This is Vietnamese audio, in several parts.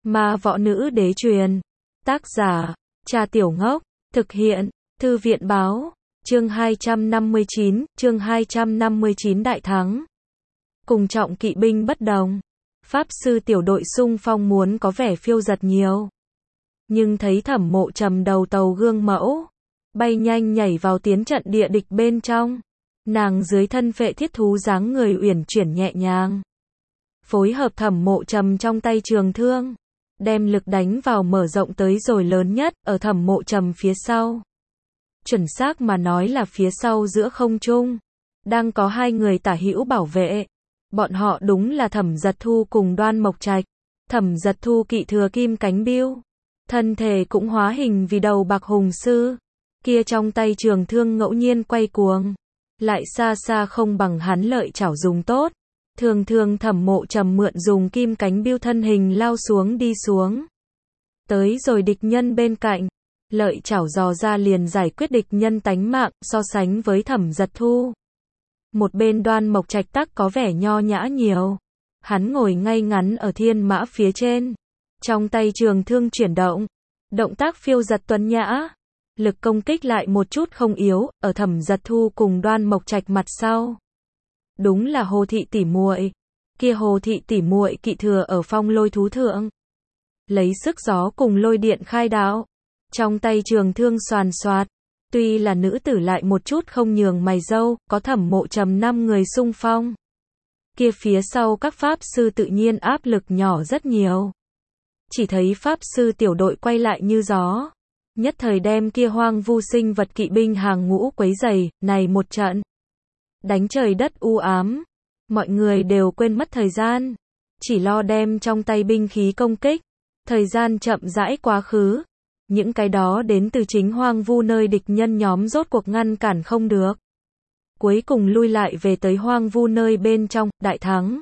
Ma võ nữ đế truyền. Tác giả, Trà Tiểu Ngốc. Thực hiện, Thư viện báo. Chương 259 đại thắng. Cùng trọng kỵ binh bất đồng. Pháp sư tiểu đội xung phong muốn có vẻ phiêu dật nhiều. Nhưng thấy Thẩm Mộ Trầm đầu tàu gương mẫu, bay nhanh nhảy vào tiến trận địa địch bên trong. Nàng dưới thân phệ thiết thú dáng người uyển chuyển nhẹ nhàng, phối hợp Thẩm Mộ Trầm trong tay trường thương, đem lực đánh vào mở rộng tới rồi lớn nhất, ở Thẩm Mộ Trầm phía sau. Chuẩn xác mà nói là phía sau giữa không trung, đang có hai người tả hữu bảo vệ. Bọn họ đúng là Thẩm Giật Thu cùng Đoan Mộc Trạch. Thẩm Giật Thu kỵ thừa kim cánh biêu, thân thể cũng hóa hình vì đầu bạc hùng sư, kia trong tay trường thương ngẫu nhiên quay cuồng, lại xa xa không bằng hắn lợi chảo dùng tốt. Thường thường Thẩm Mộ Trầm mượn dùng kim cánh biêu thân hình lao xuống đi xuống, tới rồi địch nhân bên cạnh, lợi chảo dò ra liền giải quyết địch nhân tánh mạng. So sánh với Thẩm Giật Thu, một bên Đoan Mộc Trạch tắc có vẻ nho nhã nhiều. Hắn ngồi ngay ngắn ở thiên mã phía trên, trong tay trường thương chuyển động, động tác phiêu giật tuấn nhã, lực công kích lại một chút không yếu, ở Thẩm Giật Thu cùng Đoan Mộc Trạch mặt sau. Đúng là Hồ thị tỷ muội. Kia Hồ thị tỷ muội kỵ thừa ở phong lôi thú thượng, lấy sức gió cùng lôi điện khai đạo, trong tay trường thương xoàn xoạt. Tuy là nữ tử lại một chút không nhường mày râu, có Thẩm Mộ Trầm 5 người xung phong, kia phía sau các pháp sư tự nhiên áp lực nhỏ rất nhiều. Chỉ thấy pháp sư tiểu đội quay lại như gió, nhất thời đem kia hoang vu sinh vật kỵ binh hàng ngũ quấy rầy. Này một trận đánh trời đất u ám, mọi người đều quên mất thời gian, chỉ lo đem trong tay binh khí công kích. Thời gian chậm rãi quá khứ, những cái đó đến từ chính hoang vu nơi địch nhân nhóm rốt cuộc ngăn cản không được, cuối cùng lui lại về tới hoang vu nơi bên trong. Đại thắng.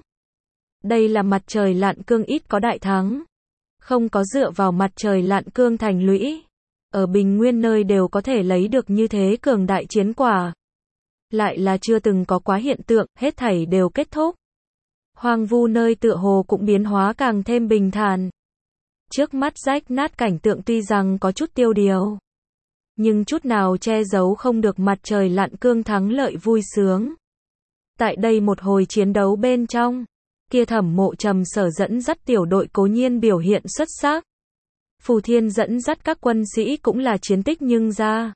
Đây là mặt trời lặn cương ít có đại thắng. Không có dựa vào mặt trời lặn cương thành lũy, ở bình nguyên nơi đều có thể lấy được như thế cường đại chiến quả. Lại là chưa từng có quá hiện tượng, hết thảy đều kết thúc. Hoang vu nơi tựa hồ cũng biến hóa càng thêm bình thản. Trước mắt rách nát cảnh tượng tuy rằng có chút tiêu điều, nhưng chút nào che giấu không được mặt trời lặn cương thắng lợi vui sướng. Tại đây một hồi chiến đấu bên trong, kia Thẩm Mộ Trầm sở dẫn dắt tiểu đội cố nhiên biểu hiện xuất sắc. Phù Thiên dẫn dắt các quân sĩ cũng là chiến tích nhưng ra.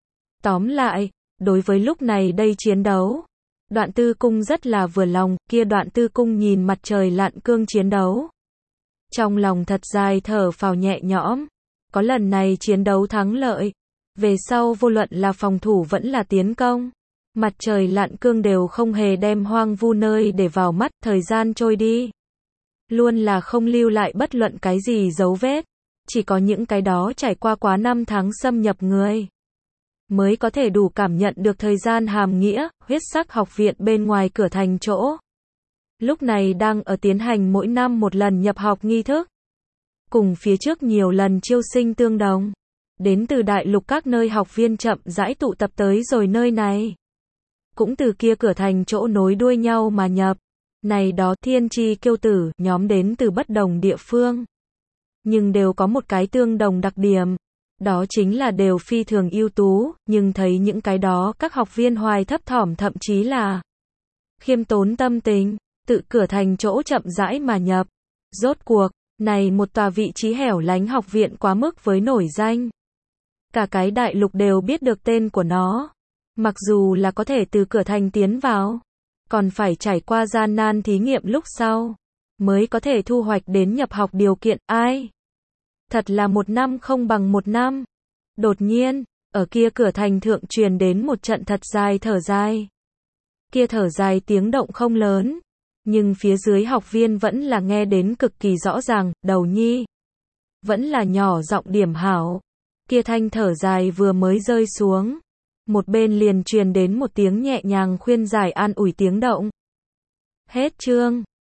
Tóm lại, đối với lúc này đây chiến đấu, Đoạn Tư Cung rất là vừa lòng. Kia Đoạn Tư Cung nhìn mặt trời lặn cương chiến đấu, trong lòng thật dài thở phào nhẹ nhõm. Có lần này chiến đấu thắng lợi, về sau vô luận là phòng thủ vẫn là tiến công, mặt trời lặn cương đều không hề đem hoang vu nơi để vào mắt. Thời gian trôi đi, luôn là không lưu lại bất luận cái gì dấu vết. Chỉ có những cái đó trải qua quá năm tháng xâm nhập người, mới có thể đủ cảm nhận được thời gian hàm nghĩa. Huyết Sắc học viện bên ngoài cửa thành chỗ, lúc này đang ở tiến hành mỗi năm một lần nhập học nghi thức. Cùng phía trước nhiều lần chiêu sinh tương đồng, đến từ đại lục các nơi học viên chậm rãi tụ tập tới rồi nơi này. Cũng từ kia cửa thành chỗ nối đuôi nhau mà nhập. Này đó thiên chi kiêu tử nhóm đến từ bất đồng địa phương, nhưng đều có một cái tương đồng đặc điểm. Đó chính là đều phi thường ưu tú, nhưng thấy những cái đó các học viên hoài thấp thỏm thậm chí là khiêm tốn tâm tình, tự cửa thành chỗ chậm rãi mà nhập. Rốt cuộc, này một tòa vị trí hẻo lánh học viện quá mức với nổi danh. Cả cái đại lục đều biết được tên của nó. Mặc dù là có thể từ cửa thành tiến vào, còn phải trải qua gian nan thí nghiệm lúc sau, mới có thể thu hoạch đến nhập học điều kiện. Ai? Thật là một năm không bằng một năm. Đột nhiên, ở kia cửa thành thượng truyền đến một trận thật dài thở dài. Kia thở dài tiếng động không lớn, nhưng phía dưới học viên vẫn là nghe đến cực kỳ rõ ràng. Đầu nhi, vẫn là nhỏ giọng điểm hảo. Kia thanh thở dài vừa mới rơi xuống, một bên liền truyền đến một tiếng nhẹ nhàng khuyên giải an ủi tiếng động. Hết chương.